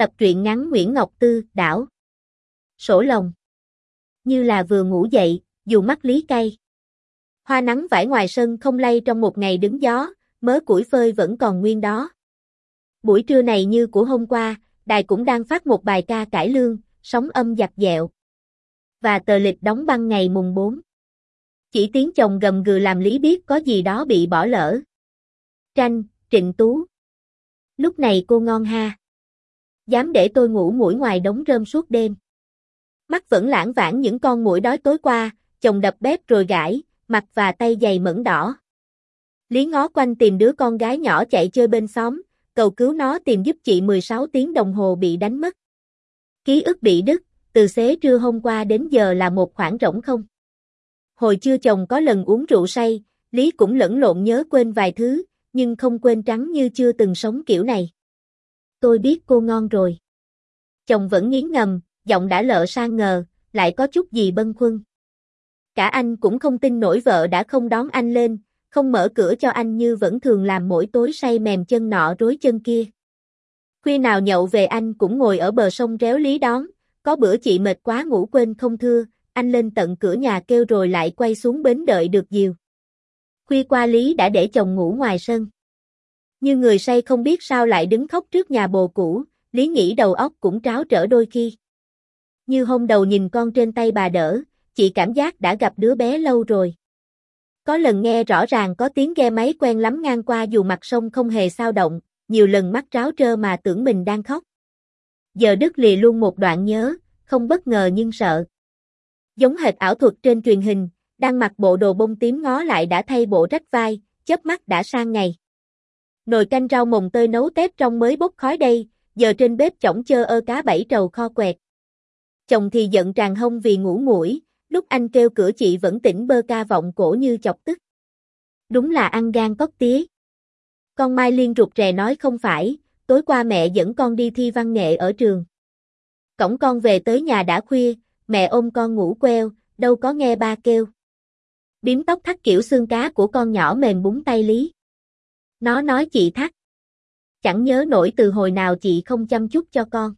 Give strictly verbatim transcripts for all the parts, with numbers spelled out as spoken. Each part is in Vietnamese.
Tập truyện ngắn Nguyễn Ngọc Tư, đảo. Sổ lòng. Như là vừa ngủ dậy, dù mắt lý cay. Hoa nắng vải ngoài sân không lay trong một ngày đứng gió, mớ củi phơi vẫn còn nguyên đó. Buổi trưa này như của hôm qua, đài cũng đang phát một bài ca cải lương, sóng âm giặt dẹo. Và tờ lịch đóng băng ngày mùng bốn. Chỉ tiếng chồng gầm gừ làm Lý biết có gì đó bị bỏ lỡ. Tranh, Trịnh Tú. Lúc này cô ngon ha. Dám để tôi ngủ muỗi ngoài đống rơm suốt đêm. Mắt vẫn lãng vãng những con muỗi đói tối qua, chồng đập bếp rồi gãi, mặt và tay dày mẫn đỏ. Lý ngó quanh tìm đứa con gái nhỏ chạy chơi bên xóm, cầu cứu nó tìm giúp chị mười sáu tiếng đồng hồ bị đánh mất. Ký ức bị đứt, từ xế trưa hôm qua đến giờ là một khoảng rỗng không. Hồi trưa chồng có lần uống rượu say, Lý cũng lẫn lộn nhớ quên vài thứ, nhưng không quên trắng như chưa từng sống kiểu này. Tôi biết cô ngon rồi. Chồng vẫn nghiến ngầm, giọng đã lợ sang ngờ, lại có chút gì bâng khuâng. Cả anh cũng không tin nổi vợ đã không đón anh lên, không mở cửa cho anh như vẫn thường làm mỗi tối say mềm chân nọ rối chân kia. Khuya nào nhậu về anh cũng ngồi ở bờ sông réo Lý đón, có bữa chị mệt quá ngủ quên không thưa, anh lên tận cửa nhà kêu rồi lại quay xuống bến đợi được dìu. Khuya qua Lý đã để chồng ngủ ngoài sân. Như người say không biết sao lại đứng khóc trước nhà bồ cũ, Lý nghĩ đầu óc cũng tráo trở đôi khi. Như hôm đầu nhìn con trên tay bà đỡ, chị cảm giác đã gặp đứa bé lâu rồi. Có lần nghe rõ ràng có tiếng ghe máy quen lắm ngang qua dù mặt sông không hề sao động, nhiều lần mắt tráo trơ mà tưởng mình đang khóc. Giờ đứt lìa luôn một đoạn nhớ, không bất ngờ nhưng sợ. Giống hệt ảo thuật trên truyền hình, đang mặc bộ đồ bông tím ngó lại đã thay bộ rách vai, chớp mắt đã sang ngày. Nồi canh rau mồng tơi nấu tép trong mới bốc khói đây, giờ trên bếp chổng chơ ơ cá bảy trầu kho quẹt. Chồng thì giận tràn hông vì ngủ muỗi, lúc anh kêu cửa chị vẫn tỉnh bơ ca vọng cổ như chọc tức. Đúng là ăn gan cóc tía. Con Mai Liên rụt rè nói không phải, tối qua mẹ dẫn con đi thi văn nghệ ở trường. Cổng con về tới nhà đã khuya, mẹ ôm con ngủ queo, đâu có nghe ba kêu. Bím tóc thắt kiểu xương cá của con nhỏ mềm búng tay Lý. Nó nói chị thắt. Chẳng nhớ nổi từ hồi nào chị không chăm chút cho con.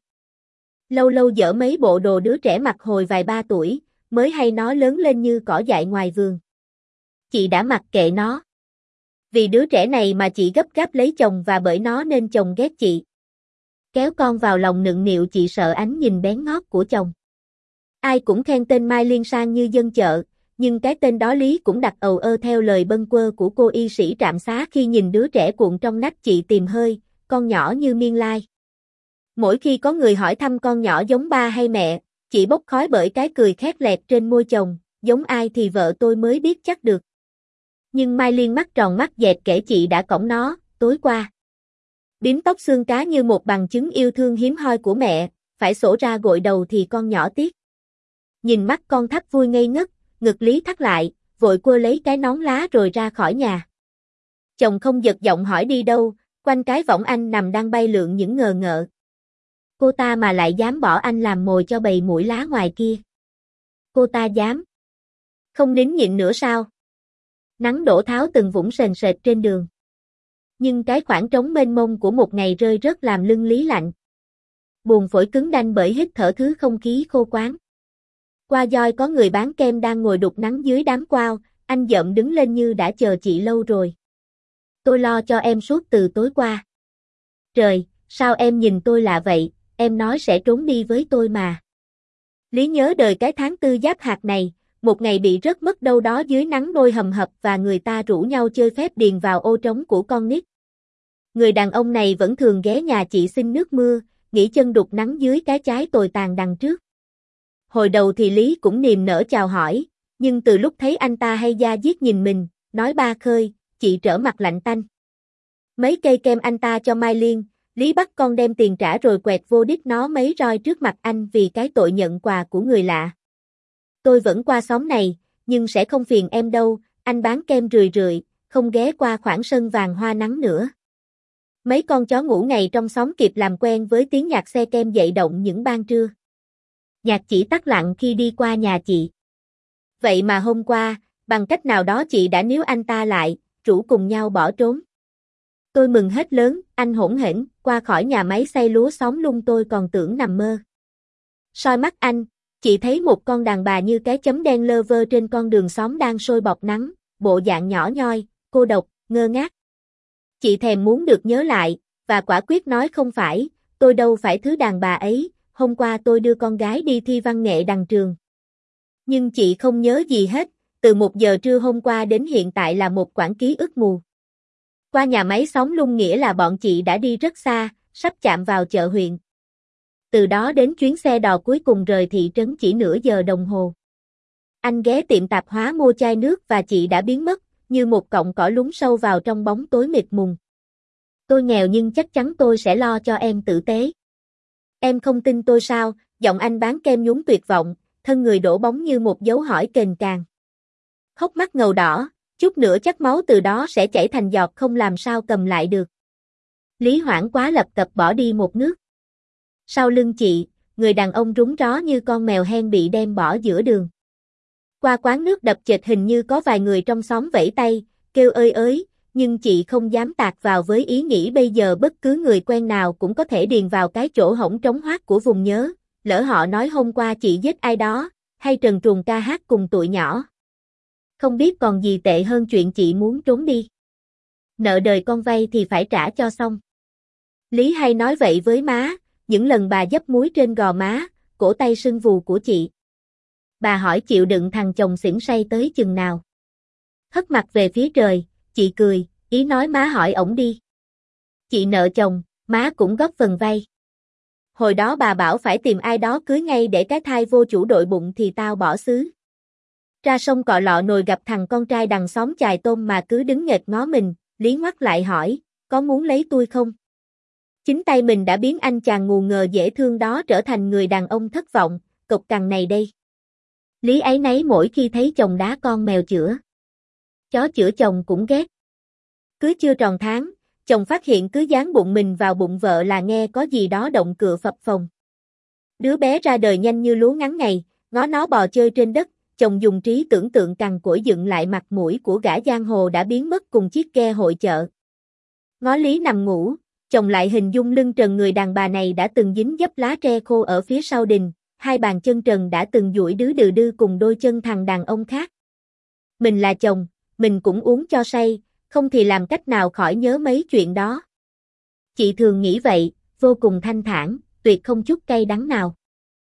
Lâu lâu dở mấy bộ đồ đứa trẻ mặc hồi vài ba tuổi, mới hay nó lớn lên như cỏ dại ngoài vườn. Chị đã mặc kệ nó. Vì đứa trẻ này mà chị gấp gáp lấy chồng và bởi nó nên chồng ghét chị. Kéo con vào lòng nựng nịu chị sợ ánh nhìn bén ngót của chồng. Ai cũng khen tên Mai Liên sang như dân chợ, nhưng cái tên đó Lý cũng đặt ầu ơ theo lời bâng quơ của cô y sĩ trạm xá khi nhìn đứa trẻ cuộn trong nách chị tìm hơi, con nhỏ như miên lai. Mỗi khi có người hỏi thăm con nhỏ giống ba hay mẹ, chị bốc khói bởi cái cười khét lẹt trên môi chồng, giống ai thì vợ tôi mới biết chắc được. Nhưng Mai Liên mắt tròn mắt dẹt kể chị đã cõng nó, tối qua. Bím tóc xương cá như một bằng chứng yêu thương hiếm hoi của mẹ, phải sổ ra gội đầu thì con nhỏ tiếc. Nhìn mắt con thắt vui ngây ngất, ngực Lý thắt lại, vội quơ lấy cái nón lá rồi ra khỏi nhà. Chồng không giật giọng hỏi đi đâu, quanh cái võng anh nằm đang bay lượn những ngờ ngợ. Cô ta mà lại dám bỏ anh làm mồi cho bầy muỗi lá ngoài kia. Cô ta dám. Không nín nhịn nữa sao? Nắng đổ tháo từng vũng sền sệt trên đường. Nhưng cái khoảng trống mênh mông của một ngày rơi rớt làm lưng Lý lạnh. Buồn phổi cứng đanh bởi hít thở thứ không khí khô quáng. Qua doi có người bán kem đang ngồi đục nắng dưới đám quao, anh dợm đứng lên như đã chờ chị lâu rồi. Tôi lo cho em suốt từ tối qua. Trời, sao em nhìn tôi lạ vậy, em nói sẽ trốn đi với tôi mà. Lý nhớ đời cái tháng tư giáp hạt này, một ngày bị rớt mất đâu đó dưới nắng nôi hầm hập và người ta rủ nhau chơi phép điền vào ô trống của con nít. Người đàn ông này vẫn thường ghé nhà chị xin nước mưa, nghỉ chân đục nắng dưới cái trái tồi tàn đằng trước. Hồi đầu thì Lý cũng niềm nở chào hỏi, nhưng từ lúc thấy anh ta hay da diết nhìn mình, nói ba khơi, chị trở mặt lạnh tanh. Mấy cây kem anh ta cho Mai Liên, Lý bắt con đem tiền trả rồi quẹt vô đít nó mấy roi trước mặt anh vì cái tội nhận quà của người lạ. Tôi vẫn qua xóm này, nhưng sẽ không phiền em đâu, anh bán kem rười rượi, không ghé qua khoảng sân vàng hoa nắng nữa. Mấy con chó ngủ ngày trong xóm kịp làm quen với tiếng nhạc xe kem dậy động những ban trưa. Nhạc chỉ tắt lặng khi đi qua nhà chị. Vậy mà hôm qua, bằng cách nào đó chị đã níu anh ta lại, rủ cùng nhau bỏ trốn. Tôi mừng hết lớn, anh hỗn hển, qua khỏi nhà máy xay lúa xóm lung tôi còn tưởng nằm mơ. Soi mắt anh, chị thấy một con đàn bà như cái chấm đen lơ vơ trên con đường xóm đang sôi bọc nắng, bộ dạng nhỏ nhoi, cô độc, ngơ ngác. Chị thèm muốn được nhớ lại, và quả quyết nói không phải, tôi đâu phải thứ đàn bà ấy, hôm qua tôi đưa con gái đi thi văn nghệ đằng trường. Nhưng chị không nhớ gì hết, từ một giờ trưa hôm qua đến hiện tại là một quãng ký ức mù. Qua nhà máy xóm lung nghĩa là bọn chị đã đi rất xa, sắp chạm vào chợ huyện. Từ đó đến chuyến xe đò cuối cùng rời thị trấn chỉ nửa giờ đồng hồ. Anh ghé tiệm tạp hóa mua chai nước và chị đã biến mất, như một cọng cỏ lún sâu vào trong bóng tối mịt mùng. Tôi nghèo nhưng chắc chắn tôi sẽ lo cho em tử tế. Em không tin tôi sao? Giọng anh bán kem nhún tuyệt vọng, thân người đổ bóng như một dấu hỏi kềnh càng. Hốc mắt ngầu đỏ, chút nữa chắc máu từ đó sẽ chảy thành giọt không làm sao cầm lại được. Lý hoảng quá lập cập bỏ đi một nước. Sau lưng chị, người đàn ông rúng ró như con mèo hen bị đem bỏ giữa đường. Qua quán nước đập chệch hình như có vài người trong xóm vẫy tay, kêu ơi ới, nhưng chị không dám tạt vào với ý nghĩ bây giờ bất cứ người quen nào cũng có thể điền vào cái chỗ hổng trống hoác của vùng nhớ, lỡ họ nói hôm qua chị giết ai đó, hay trần truồng ca hát cùng tụi nhỏ. Không biết còn gì tệ hơn chuyện chị muốn trốn đi. Nợ đời con vay thì phải trả cho xong. Lý hay nói vậy với má, những lần bà dấp muối trên gò má, cổ tay sưng vù của chị. Bà hỏi chịu đựng thằng chồng xỉn say tới chừng nào. Hất mặt về phía trời, chị cười, ý nói má hỏi ổng đi. Chị nợ chồng, má cũng góp phần vay. Hồi đó bà bảo phải tìm ai đó cưới ngay để cái thai vô chủ đội bụng thì tao bỏ xứ. Ra sông cọ lọ nồi gặp thằng con trai đằng xóm chài tôm mà cứ đứng nghệch ngó mình, Lý ngoắt lại hỏi, có muốn lấy tôi không? Chính tay mình đã biến anh chàng ngu ngờ dễ thương đó trở thành người đàn ông thất vọng, cộc cằn này đây. Lý áy náy mỗi khi thấy chồng đá con mèo chữa. Chó chữa chồng cũng ghét. Cưới chưa tròn tháng, chồng phát hiện cứ dán bụng mình vào bụng vợ là nghe có gì đó động cựa phập phồng. Đứa bé ra đời nhanh như lúa ngắn ngày, ngó nó bò chơi trên đất, chồng dùng trí tưởng tượng cằn cỗi dựng lại mặt mũi của gã giang hồ đã biến mất cùng chiếc ghe hội chợ. Ngó Lý nằm ngủ, chồng lại hình dung lưng trần người đàn bà này đã từng dính dấp lá tre khô ở phía sau đình, hai bàn chân trần đã từng duỗi đứ đừ đư cùng đôi chân thằng đàn ông khác. Mình là chồng, mình cũng uống cho say, không thì làm cách nào khỏi nhớ mấy chuyện đó. Chị thường nghĩ vậy, vô cùng thanh thản, tuyệt không chút cay đắng nào.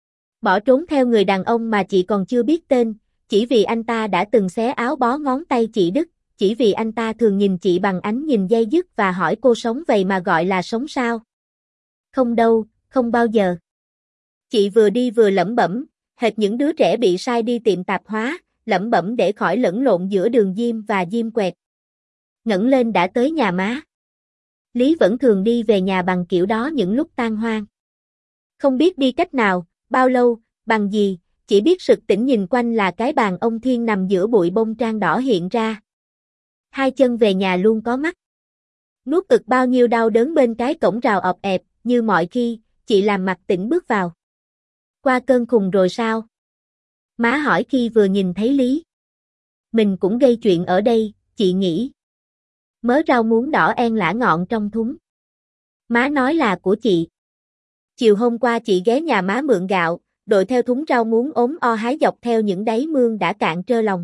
Bỏ trốn theo người đàn ông mà chị còn chưa biết tên, chỉ vì anh ta đã từng xé áo bó ngón tay chị đứt, chỉ vì anh ta thường nhìn chị bằng ánh nhìn day dứt và hỏi cô sống vậy mà gọi là sống sao? Không đâu, không bao giờ. Chị vừa đi vừa lẩm bẩm, hệt những đứa trẻ bị sai đi tiệm tạp hóa, lẩm bẩm để khỏi lẫn lộn giữa đường diêm và diêm quẹt. Ngẩng lên đã tới nhà má. Lý vẫn thường đi về nhà bằng kiểu đó những lúc tan hoang. Không biết đi cách nào, bao lâu, bằng gì, chỉ biết sực tỉnh nhìn quanh là cái bàn ông Thiên nằm giữa bụi bông trang đỏ hiện ra. Hai chân về nhà luôn có mắt. Nuốt ực bao nhiêu đau đớn bên cái cổng rào ọp ẹp, như mọi khi, chị làm mặt tỉnh bước vào. Qua cơn khùng rồi sao? Má hỏi khi vừa nhìn thấy Lý. Mình cũng gây chuyện ở đây, chị nghĩ. Mớ rau muống đỏ en lả ngọn trong thúng. Má nói là của chị. Chiều hôm qua chị ghé nhà má mượn gạo, đội theo thúng rau muống ốm o hái dọc theo những đáy mương đã cạn trơ lòng.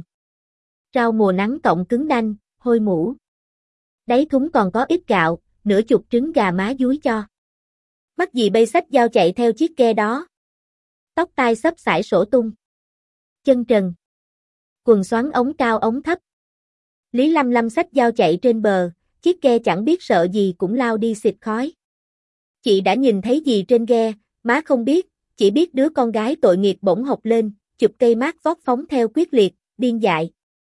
Rau mùa nắng cộng cứng đanh, hôi mũ. Đáy thúng còn có ít gạo, nửa chục trứng gà má dúi cho. Mắc gì bay xách dao chạy theo chiếc ghe đó. Tóc tai xấp xải sổ tung. Chân trần. Quần xoắn ống cao ống thấp. Lý lăm lăm xách dao chạy trên bờ, chiếc ghe chẳng biết sợ gì cũng lao đi xịt khói. Chị đã nhìn thấy gì trên ghe, má không biết, chỉ biết đứa con gái tội nghiệp bỗng hộc lên, chụp cây mát vót phóng theo quyết liệt, điên dại.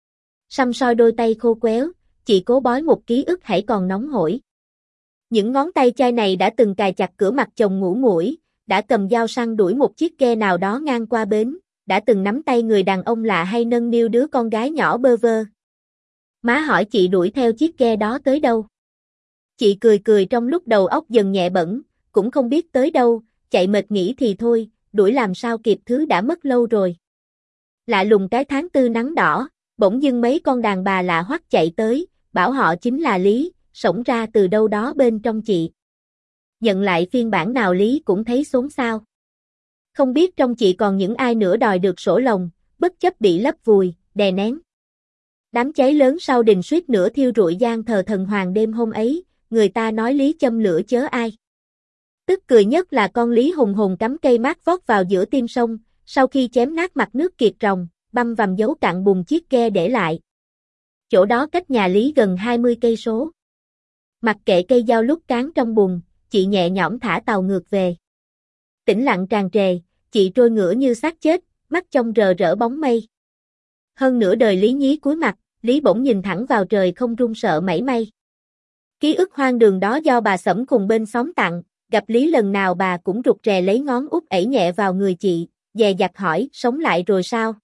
Săm soi đôi tay khô quéo, chị cố bói một ký ức hãy còn nóng hổi. Những ngón tay chai này đã từng cài chặt cửa mặt chồng ngủ muội, đã cầm dao săn đuổi một chiếc ghe nào đó ngang qua bến, đã từng nắm tay người đàn ông lạ hay nâng niu đứa con gái nhỏ bơ vơ. Má hỏi chị đuổi theo chiếc ghe đó tới đâu. Chị cười cười trong lúc đầu óc dần nhẹ bẫng, cũng không biết tới đâu, chạy mệt nghỉ thì thôi, đuổi làm sao kịp thứ đã mất lâu rồi. Lạ lùng cái tháng tư nắng đỏ, bỗng dưng mấy con đàn bà lạ hoắc chạy tới, bảo họ chính là Lý, xổng ra từ đâu đó bên trong chị. Nhận lại phiên bản nào Lý cũng thấy xốn xao. Không biết trong chị còn những ai nữa đòi được sổ lồng, bất chấp bị lấp vùi, đè nén. Đám cháy lớn sau đình suýt nữa thiêu rụi gian thờ thần hoàng đêm hôm ấy, người ta nói Lý châm lửa chớ ai. Tức cười nhất là con Lý hùng hồn cắm cây mát vót vào giữa tim sông, sau khi chém nát mặt nước kiệt rồng, băm vằm dấu cạn bùn chiếc ghe để lại. Chỗ đó cách nhà Lý gần hai mươi cây số. Mặc kệ cây dao lúc cán trong bùn, chị nhẹ nhõm thả tàu ngược về. Tĩnh lặng tràn trề, chị trôi ngửa như xác chết, mắt trong rờ rỡ bóng mây. Hơn nửa đời Lý nhí cúi mặt, Lý bỗng nhìn thẳng vào trời không run sợ mảy may. Ký ức hoang đường đó do bà Sẫm cùng bên xóm tặng, gặp Lý lần nào bà cũng rụt rè lấy ngón út ẩy nhẹ vào người chị, dè dặt hỏi, sống lại rồi sao?